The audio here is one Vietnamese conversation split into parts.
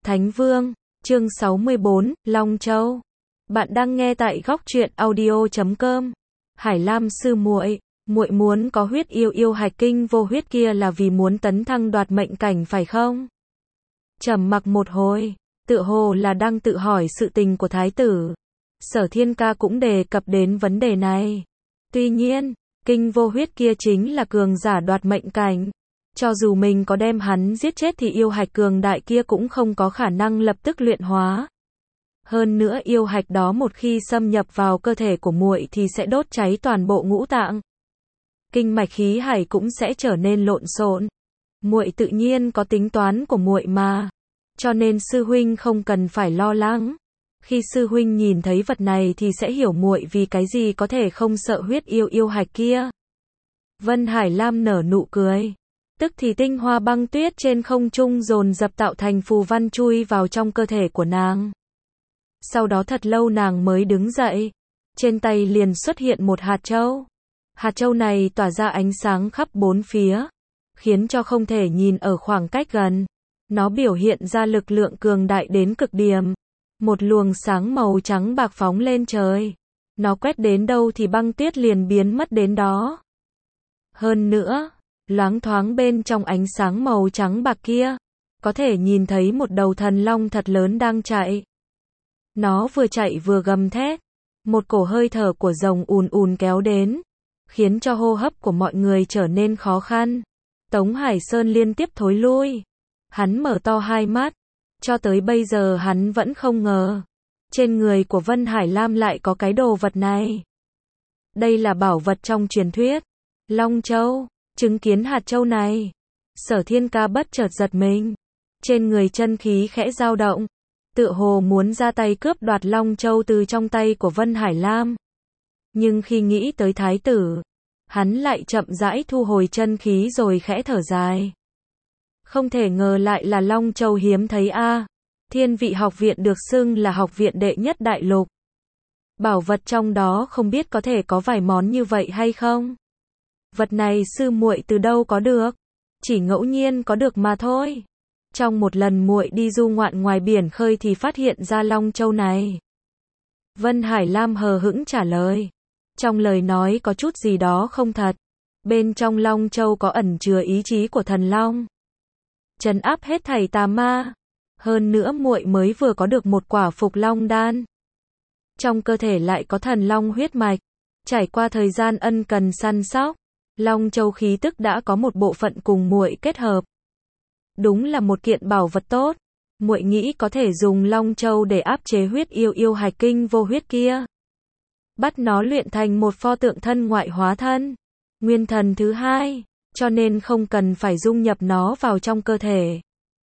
Thánh Vương, chương 64, Long Châu. Bạn đang nghe tại góc truyện audio.com. Hải Lam sư muội, muội muốn có huyết yêu yêu hạch kinh vô huyết kia là vì muốn tấn thăng đoạt mệnh cảnh phải không? Trầm mặc một hồi, tựa hồ là đang tự hỏi sự tình của thái tử. Sở Thiên Ca cũng đề cập đến vấn đề này. Tuy nhiên, kinh vô huyết kia chính là cường giả đoạt mệnh cảnh. Cho dù mình có đem hắn giết chết thì yêu hạch cường đại kia cũng không có khả năng lập tức luyện hóa. Hơn nữa yêu hạch đó một khi xâm nhập vào cơ thể của muội thì sẽ đốt cháy toàn bộ ngũ tạng. Kinh mạch khí hải cũng sẽ trở nên lộn xộn. Muội tự nhiên có tính toán của muội mà. Cho nên sư huynh không cần phải lo lắng. Khi sư huynh nhìn thấy vật này thì sẽ hiểu muội vì cái gì có thể không sợ huyết yêu yêu hạch kia. Vân Hải Lam nở nụ cười. Tức thì tinh hoa băng tuyết trên không trung dồn dập tạo thành phù văn chui vào trong cơ thể của nàng. Sau đó thật lâu nàng mới đứng dậy. Trên tay liền xuất hiện một hạt châu. Hạt châu này tỏa ra ánh sáng khắp bốn phía, khiến cho không thể nhìn ở khoảng cách gần. Nó biểu hiện ra lực lượng cường đại đến cực điểm. Một luồng sáng màu trắng bạc phóng lên trời. Nó quét đến đâu thì băng tuyết liền biến mất đến đó. Hơn nữa, loáng thoáng bên trong ánh sáng màu trắng bạc kia, có thể nhìn thấy một đầu thần long thật lớn đang chạy. Nó vừa chạy vừa gầm thét. Một cổ hơi thở của rồng ùn ùn kéo đến, khiến cho hô hấp của mọi người trở nên khó khăn. Tống Hải Sơn liên tiếp thối lui. Hắn mở to hai mắt. Cho tới bây giờ hắn vẫn không ngờ. Trên người của Vân Hải Lam lại có cái đồ vật này. Đây là bảo vật trong truyền thuyết. Long Châu. Chứng kiến hạt châu này, Sở Thiên Ca bất chợt giật mình. Trên người chân khí khẽ dao động. Tựa hồ muốn ra tay cướp đoạt Long Châu từ trong tay của Vân Hải Lam. Nhưng khi nghĩ tới thái tử, hắn lại chậm rãi thu hồi chân khí rồi khẽ thở dài. Không thể ngờ lại là Long Châu hiếm thấy a. Thiên Vị học viện được xưng là học viện đệ nhất đại lục. Bảo vật trong đó không biết có thể có vài món như vậy hay không? Vật này sư muội từ đâu có được? Chỉ ngẫu nhiên có được mà thôi. Trong một lần muội đi du ngoạn ngoài biển khơi thì phát hiện ra Long Châu này. Vân Hải Lam hờ hững trả lời. Trong lời nói có chút gì đó không thật. Bên trong Long Châu có ẩn chứa ý chí của thần long, trấn áp hết thảy tà ma. Hơn nữa muội mới vừa có được một quả Phục Long đan. Trong cơ thể lại có thần long huyết mạch. Trải qua thời gian ân cần săn sóc, Long Châu khí tức đã có một bộ phận cùng muội kết hợp. Đúng là một kiện bảo vật tốt. Muội nghĩ có thể dùng Long Châu để áp chế huyết yêu yêu hạch kinh vô huyết kia. Bắt nó luyện thành một pho tượng thân ngoại hóa thân, nguyên thần thứ hai, cho nên không cần phải dung nhập nó vào trong cơ thể.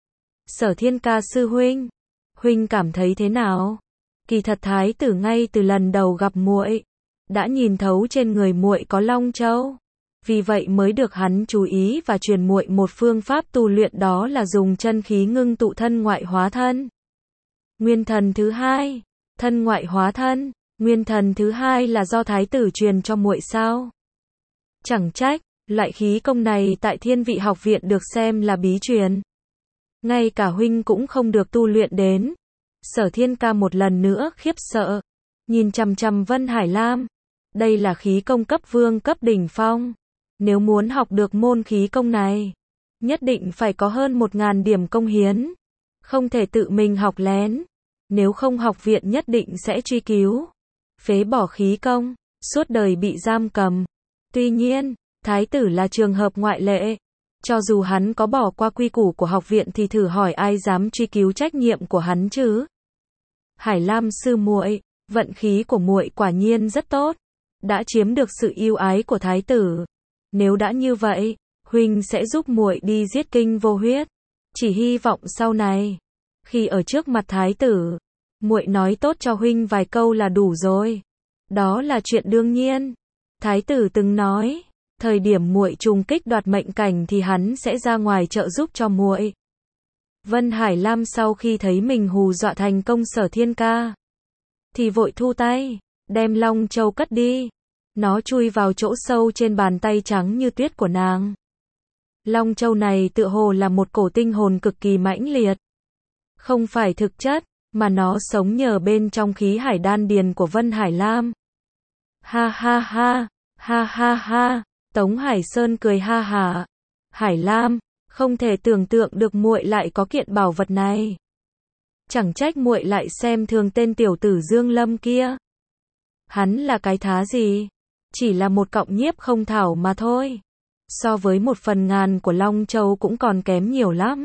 Sở Thiên Ca sư huynh, huynh cảm thấy thế nào? Kỳ thật thái tử ngay từ lần đầu gặp muội đã nhìn thấu trên người muội có Long Châu. Vì vậy mới được hắn chú ý và truyền muội một phương pháp tu luyện, đó là dùng chân khí ngưng tụ thân ngoại hóa thân. Nguyên thần thứ hai, thân ngoại hóa thân, nguyên thần thứ hai là do thái tử truyền cho muội sao? Chẳng trách, loại khí công này tại Thiên Vị học viện được xem là bí truyền. Ngay cả huynh cũng không được tu luyện đến. Sở Thiên Ca một lần nữa khiếp sợ, nhìn chằm chằm Vân Hải Lam. Đây là khí công cấp vương cấp đỉnh phong. Nếu muốn học được môn khí công này, nhất định phải có hơn 1000 điểm công hiến. Không thể tự mình học lén. Nếu không học viện nhất định sẽ truy cứu, phế bỏ khí công, suốt đời bị giam cầm. Tuy nhiên, thái tử là trường hợp ngoại lệ. Cho dù hắn có bỏ qua quy củ của học viện thì thử hỏi ai dám truy cứu trách nhiệm của hắn chứ? Hải Lam sư muội, vận khí của muội quả nhiên rất tốt, đã chiếm được sự yêu ái của thái tử. Nếu đã như vậy, huynh sẽ giúp muội đi giết kinh vô huyết. Chỉ hy vọng sau này, khi ở trước mặt thái tử, muội nói tốt cho huynh vài câu là đủ rồi. Đó là chuyện đương nhiên. Thái tử từng nói, thời điểm muội trùng kích đoạt mệnh cảnh thì hắn sẽ ra ngoài trợ giúp cho muội. Vân Hải Lam sau khi thấy mình hù dọa thành công Sở Thiên Ca, thì vội thu tay, đem Long Châu cất đi. Nó chui vào chỗ sâu trên bàn tay trắng như tuyết của nàng. Long Châu này tựa hồ là một cổ tinh hồn cực kỳ mãnh liệt. không phải thực chất, mà nó sống nhờ bên trong khí hải đan điền của Vân Hải Lam. Ha ha ha, ha ha ha, Tống Hải Sơn cười ha hả. Hải Lam, không thể tưởng tượng được muội lại có kiện bảo vật này. Chẳng trách muội lại xem thường tên tiểu tử Dương Lâm kia. Hắn là cái thá gì? Chỉ là một cọng nhiếp không thảo mà thôi. So với 1/1000 của Long Châu cũng còn kém nhiều lắm.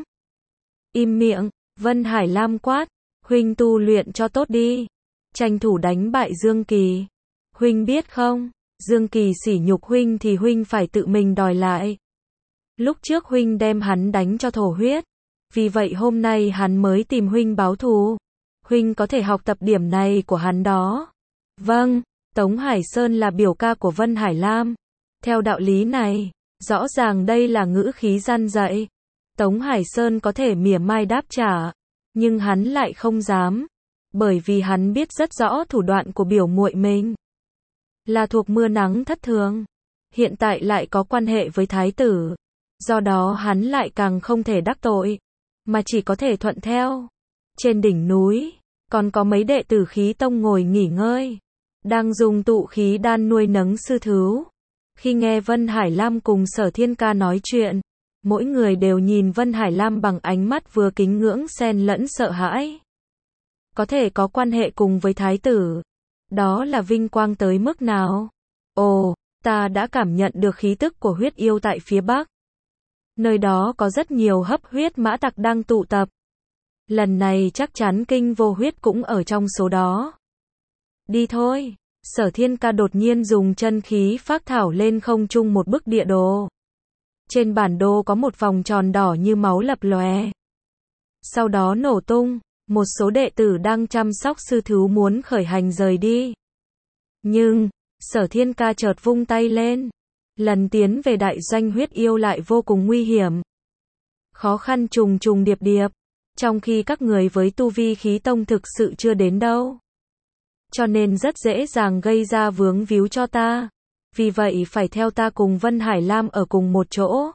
Im miệng, Vân Hải Lam quát, huynh tu luyện cho tốt đi. Tranh thủ đánh bại Dương Kỳ. Huynh biết không, Dương Kỳ sỉ nhục huynh thì huynh phải tự mình đòi lại. Lúc trước huynh đem hắn đánh cho thổ huyết. Vì vậy hôm nay hắn mới tìm huynh báo thù. Huynh có thể học tập điểm này của hắn đó. Vâng, Tống Hải Sơn là biểu ca của Vân Hải Lam. Theo đạo lý này, rõ ràng đây là ngữ khí răn dạy. Tống Hải Sơn có thể mỉa mai đáp trả, nhưng hắn lại không dám. Bởi vì hắn biết rất rõ thủ đoạn của biểu muội mình. Là thuộc mưa nắng thất thường. Hiện tại lại có quan hệ với thái tử. Do đó hắn lại càng không thể đắc tội, mà chỉ có thể thuận theo. Trên đỉnh núi, còn có mấy đệ tử khí tông ngồi nghỉ ngơi. Đang dùng tụ khí đan nuôi nấng sư thứu. Khi nghe Vân Hải Lam cùng Sở Thiên Ca nói chuyện, mỗi người đều nhìn Vân Hải Lam bằng ánh mắt vừa kính ngưỡng xen lẫn sợ hãi. Có thể có quan hệ cùng với thái tử. Đó là vinh quang tới mức nào? Ồ, ta đã cảm nhận được khí tức của huyết yêu tại phía bắc. Nơi đó có rất nhiều hấp huyết mã tặc đang tụ tập. Lần này chắc chắn kinh vô huyết cũng ở trong số đó. Đi thôi. Sở Thiên Ca đột nhiên dùng chân khí phác thảo lên không trung một bức địa đồ. Trên bản đồ có một vòng tròn đỏ như máu lập lòe. Sau đó nổ tung, một số đệ tử đang chăm sóc sư thứu muốn khởi hành rời đi. Nhưng, Sở Thiên Ca chợt vung tay lên. Lần tiến về đại doanh huyết yêu lại vô cùng nguy hiểm. Khó khăn trùng trùng điệp điệp. Trong khi các người với tu vi khí tông thực sự chưa đến đâu. Cho nên rất dễ dàng gây ra vướng víu cho ta. Vì vậy phải theo ta cùng Vân Hải Lam ở cùng một chỗ.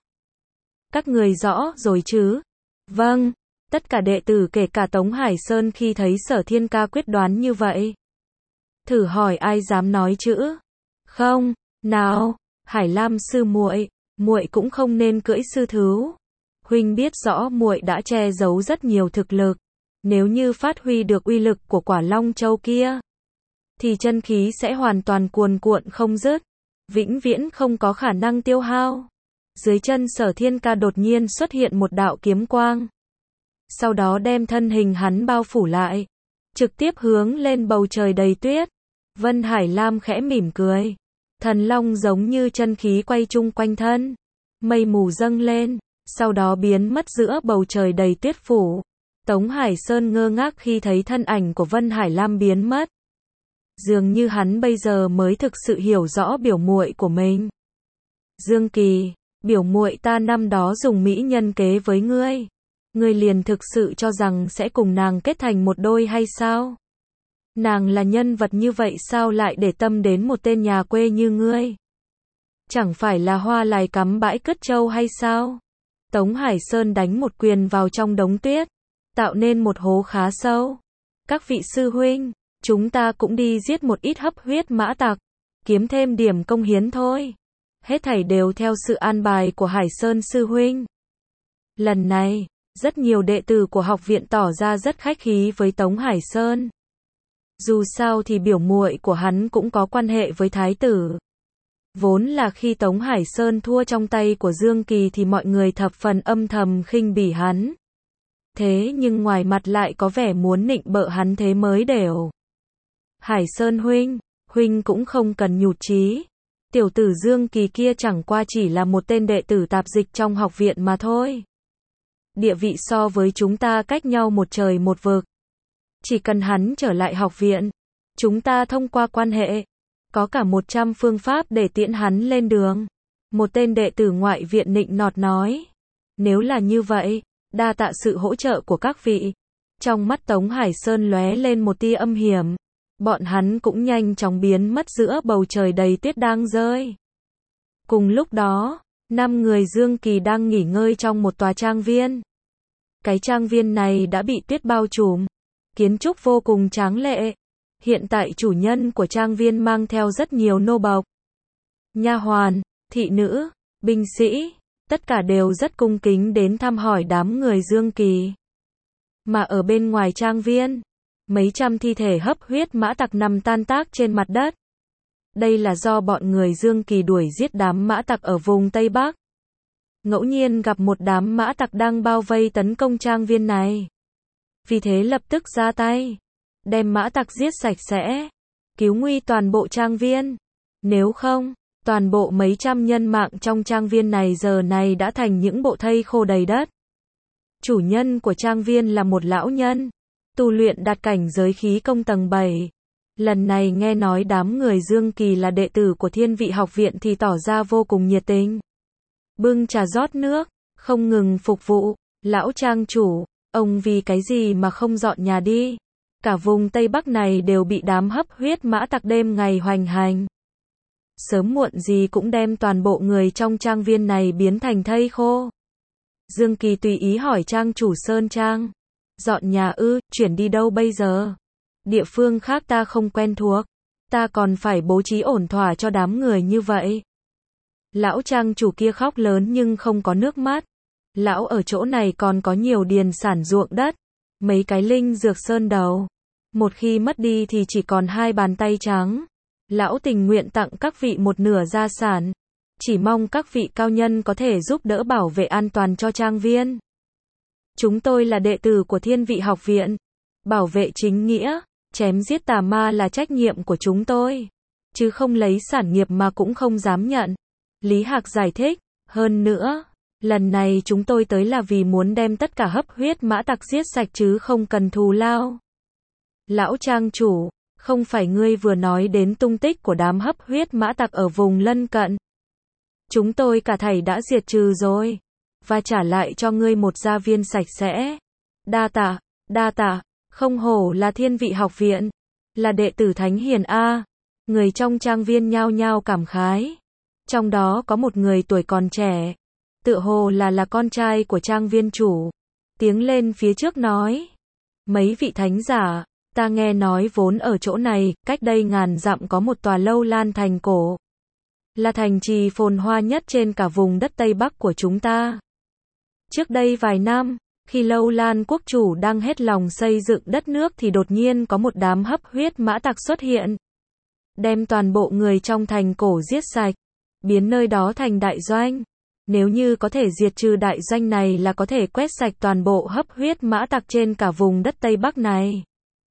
Các người rõ rồi chứ? Vâng. Tất cả đệ tử kể cả Tống Hải Sơn khi thấy Sở Thiên Ca quyết đoán như vậy. Thử hỏi ai dám nói chữ? Không. Nào, Hải Lam sư muội, muội cũng không nên cưỡi sư thứu. Huynh biết rõ muội đã che giấu rất nhiều thực lực. Nếu như phát huy được uy lực của quả Long Châu kia, thì chân khí sẽ hoàn toàn cuồn cuộn không dứt, vĩnh viễn không có khả năng tiêu hao. Dưới chân Sở Thiên Ca đột nhiên xuất hiện một đạo kiếm quang. Sau đó đem thân hình hắn bao phủ lại, trực tiếp hướng lên bầu trời đầy tuyết. Vân Hải Lam khẽ mỉm cười. Thần long giống như chân khí quay chung quanh thân. Mây mù dâng lên, sau đó biến mất giữa bầu trời đầy tuyết phủ. Tống Hải Sơn ngơ ngác khi thấy thân ảnh của Vân Hải Lam biến mất. Dường như hắn bây giờ mới thực sự hiểu rõ biểu muội của mình. Dương Kỳ, biểu muội ta năm đó dùng mỹ nhân kế với ngươi. Ngươi liền thực sự cho rằng sẽ cùng nàng kết thành một đôi hay sao? Nàng là nhân vật như vậy sao lại để tâm đến một tên nhà quê như ngươi? Chẳng phải là hoa lài cắm bãi cất trâu hay sao? Tống Hải Sơn đánh một quyền vào trong đống tuyết, tạo nên một hố khá sâu. Các vị sư huynh, chúng ta cũng đi giết một ít hấp huyết mã tặc, kiếm thêm điểm công hiến thôi. Hết thảy đều theo sự an bài của Hải Sơn sư huynh. Lần này, rất nhiều đệ tử của học viện tỏ ra rất khách khí với Tống Hải Sơn. Dù sao thì biểu muội của hắn cũng có quan hệ với thái tử. Vốn là khi Tống Hải Sơn thua trong tay của Dương Kỳ thì mọi người thập phần âm thầm khinh bỉ hắn. Thế nhưng ngoài mặt lại có vẻ muốn nịnh bợ hắn thế mới đều. Hải Sơn huynh, huynh cũng không cần nhụt chí. Tiểu tử Dương Kỳ kia chẳng qua chỉ là một tên đệ tử tạp dịch trong học viện mà thôi. Địa vị so với chúng ta cách nhau một trời một vực. Chỉ cần hắn trở lại học viện, chúng ta thông qua quan hệ, có cả 100 phương pháp để tiễn hắn lên đường. Một tên đệ tử ngoại viện nịnh nọt nói. Nếu là như vậy, đa tạ sự hỗ trợ của các vị. Trong mắt Tống Hải Sơn lóe lên một tia âm hiểm. Bọn hắn cũng nhanh chóng biến mất giữa bầu trời đầy tuyết đang rơi. Cùng lúc đó, 5 người Dương Kỳ đang nghỉ ngơi trong một tòa trang viên. Cái trang viên này đã bị tuyết bao trùm. Kiến trúc vô cùng tráng lệ. Hiện tại chủ nhân của trang viên mang theo rất nhiều nô bộc, nha hoàn, thị nữ, binh sĩ, tất cả đều rất cung kính đến thăm hỏi đám người Dương Kỳ. Mà ở bên ngoài trang viên, mấy trăm thi thể hấp huyết mã tặc nằm tan tác trên mặt đất. Đây là do bọn người Dương Kỳ đuổi giết đám mã tặc ở vùng Tây Bắc. Ngẫu nhiên gặp một đám mã tặc đang bao vây tấn công trang viên này. Vì thế lập tức ra tay, đem mã tặc giết sạch sẽ, cứu nguy toàn bộ trang viên. Nếu không, toàn bộ mấy trăm nhân mạng trong trang viên này giờ này đã thành những bộ thây khô đầy đất. Chủ nhân của trang viên là một lão nhân, tu luyện đạt cảnh giới khí công tầng 7. Lần này nghe nói đám người Dương Kỳ là đệ tử của Thiên Vị Học Viện thì tỏ ra vô cùng nhiệt tình. Bưng trà rót nước, không ngừng phục vụ. Lão trang chủ, ông vì cái gì mà không dọn nhà đi? Cả vùng Tây Bắc này đều bị đám hấp huyết mã tặc đêm ngày hoành hành. Sớm muộn gì cũng đem toàn bộ người trong trang viên này biến thành thây khô. Dương Kỳ tùy ý hỏi trang chủ Sơn Trang. Dọn nhà ư, chuyển đi đâu bây giờ? Địa phương khác ta không quen thuộc. Ta còn phải bố trí ổn thỏa cho đám người như vậy. Lão trang chủ kia khóc lớn nhưng không có nước mắt. Lão ở chỗ này còn có nhiều điền sản ruộng đất, mấy cái linh dược sơn đầu. Một khi mất đi thì chỉ còn 2 bàn tay trắng. Lão tình nguyện tặng các vị một nửa gia sản. Chỉ mong các vị cao nhân có thể giúp đỡ bảo vệ an toàn cho trang viên. Chúng tôi là đệ tử của Thiên Vị Học Viện. Bảo vệ chính nghĩa, chém giết tà ma là trách nhiệm của chúng tôi. Chứ không lấy sản nghiệp mà cũng không dám nhận. Lý Hạc giải thích, hơn nữa, lần này chúng tôi tới là vì muốn đem tất cả hấp huyết mã tặc giết sạch chứ không cần thù lao. Lão trang chủ, không phải ngươi vừa nói đến tung tích của đám hấp huyết mã tặc ở vùng lân cận. Chúng tôi cả thảy đã diệt trừ rồi, và trả lại cho ngươi một gia viên sạch sẽ. Đa tạ, không hổ là Thiên Vị Học Viện, là đệ tử Thánh Hiền A. Người trong trang viên nhao nhao cảm khái. Trong đó có một người tuổi còn trẻ, tựa hồ là con trai của trang viên chủ. Tiếng lên phía trước nói, mấy vị thánh giả, ta nghe nói vốn ở chỗ này, cách đây ngàn dặm có một tòa Lâu Lan thành cổ. Là thành trì phồn hoa nhất trên cả vùng đất Tây Bắc của chúng ta. Trước đây vài năm, khi Lâu Lan quốc chủ đang hết lòng xây dựng đất nước thì đột nhiên có một đám hấp huyết mã tặc xuất hiện. Đem toàn bộ người trong thành cổ giết sạch, biến nơi đó thành đại doanh. Nếu như có thể diệt trừ đại doanh này là có thể quét sạch toàn bộ hấp huyết mã tặc trên cả vùng đất Tây Bắc này.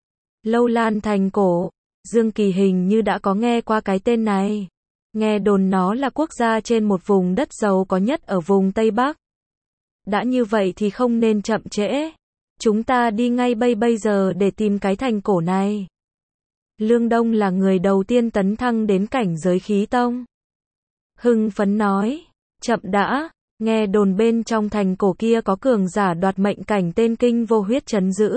Lâu Lan thành cổ, Dương Kỳ hình như đã có nghe qua cái tên này. Nghe đồn nó là quốc gia trên một vùng đất giàu có nhất ở vùng Tây Bắc. Đã như vậy thì không nên chậm trễ. Chúng ta đi ngay bây giờ để tìm cái thành cổ này. Lương Đông là người đầu tiên tấn thăng đến cảnh giới khí tông. Hưng phấn nói, chậm đã, nghe đồn bên trong thành cổ kia có cường giả đoạt mệnh cảnh tên Kinh Vô Huyết trấn giữ.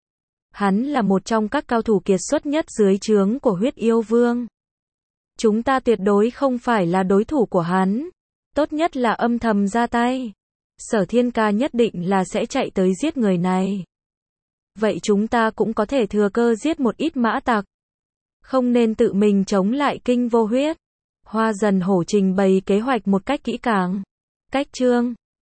Hắn là một trong các cao thủ kiệt xuất nhất dưới trướng của Huyết Yêu Vương. Chúng ta tuyệt đối không phải là đối thủ của hắn. Tốt nhất là âm thầm ra tay. Sở Thiên Ca nhất định là sẽ chạy tới giết người này. Vậy chúng ta cũng có thể thừa cơ giết một ít mã tặc. Không nên tự mình chống lại Kinh Vô Huyết. Hoa Dần Hổ trình bày kế hoạch một cách kỹ càng. Cách chương